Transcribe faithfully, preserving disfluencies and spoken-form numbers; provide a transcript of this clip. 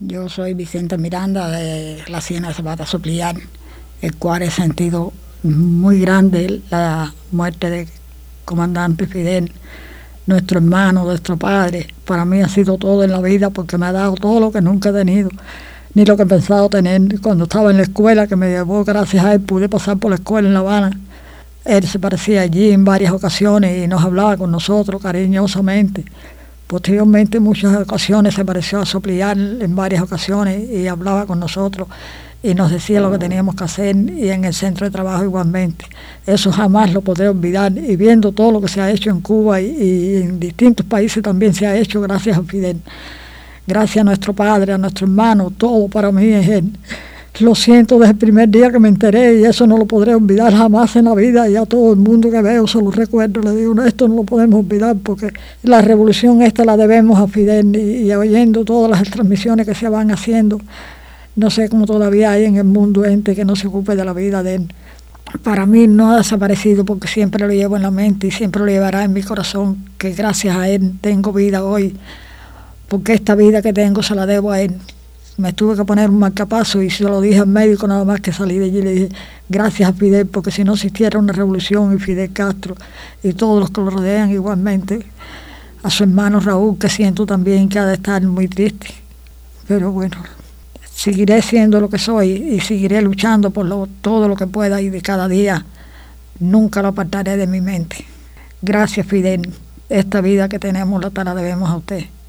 Yo soy Vicente Miranda de la Hacienda de Zapata Suplián, el cual he sentido muy grande la muerte del comandante Fidel, nuestro hermano, nuestro padre. Para mí ha sido todo en la vida porque me ha dado todo lo que nunca he tenido, ni lo que he pensado tener. Cuando estaba en la escuela, que me llevó, gracias a él, pude pasar por la escuela en La Habana. Él se parecía allí en varias ocasiones y nos hablaba con nosotros cariñosamente. Posteriormente, en muchas ocasiones, se pareció a Suplián en varias ocasiones y hablaba con nosotros y nos decía lo que teníamos que hacer, y en el centro de trabajo igualmente. Eso jamás lo podré olvidar, y viendo todo lo que se ha hecho en Cuba y, y en distintos países también se ha hecho gracias a Fidel. Gracias a nuestro padre, a nuestro hermano, todo para mí es él. Lo siento desde el primer día que me enteré y eso no lo podré olvidar jamás en la vida, y a todo el mundo que veo se lo recuerdo, le digo, no, esto no lo podemos olvidar porque la revolución esta la debemos a Fidel, y, y oyendo todas las transmisiones que se van haciendo, no sé cómo todavía hay en el mundo gente que no se ocupe de la vida de él. Para mí no ha desaparecido porque siempre lo llevo en la mente y siempre lo llevará en mi corazón, que gracias a él tengo vida hoy, porque esta vida que tengo se la debo a él. Me tuve que poner un marcapaso y se lo dije al médico nada más que salí de allí, le dije gracias a Fidel, porque si no existiera una revolución y Fidel Castro y todos los que lo rodean igualmente, a su hermano Raúl, que siento también que ha de estar muy triste, pero bueno, seguiré siendo lo que soy y seguiré luchando por lo, todo lo que pueda, y de cada día nunca lo apartaré de mi mente. Gracias, Fidel, esta vida que tenemos la, la debemos a usted.